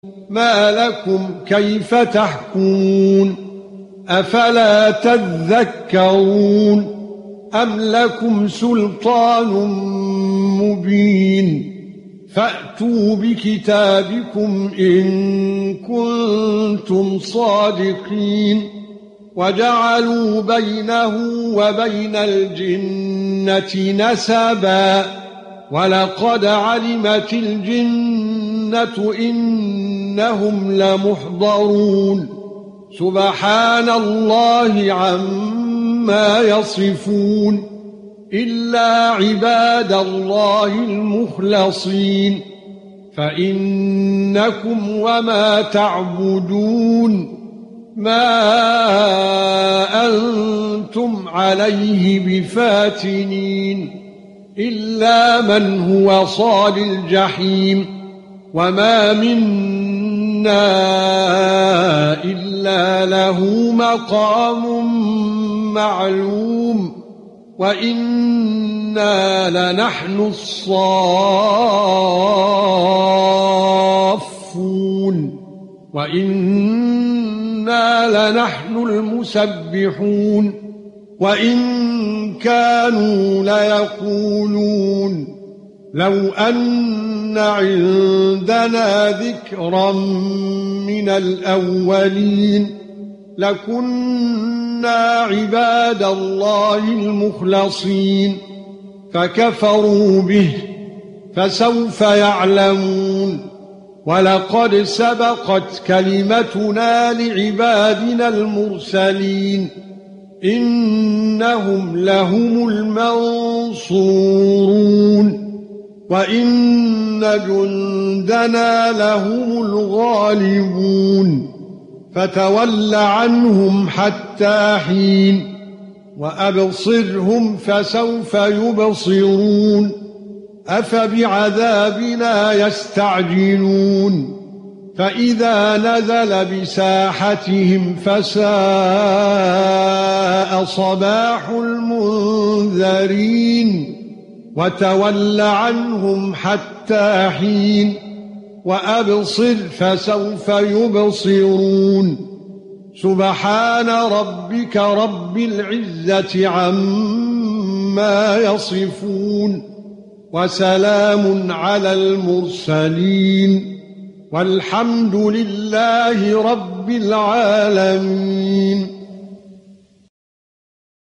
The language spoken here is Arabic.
ما لكم كيف تحكمون أفلا تذكرون أم لكم سلطان مبين فأتوا بكتابكم إن كنتم صادقين وجعلوا بينه وبين الجنة نسبا ولقد علمت الجنة إنهم لمحضرون سبحان الله عما يصفون إلا عباد الله المخلصين فإنكم وما تعبدون ما أنتم عليه بفاتنين إلا من هو صال الجحيم وما منا إلا له مقام معلوم وإنا لنحن الصافون وإنا لنحن المسبحون وإن كانوا ليقولون لو أن عندنا ذكرا من الأولين لكنا عباد الله المخلصين فكفروا به فسوف يعلمون ولقد سبقت كلمتنا لعبادنا المرسلين إنهم لهم المنصورون وإن جندنا لهم الغالبون فتول عنهم حتى حين وأبصرهم فسوف يبصرون أفبعذابنا يستعجلون فإذا نزل بساحتهم فساء صباح المنذرين وتول عنهم حتى حين وأبصر فسوف يبصرون سبحان ربك رب العزة عما يصفون وسلام على المرسلين والحمد لله رب العالمين.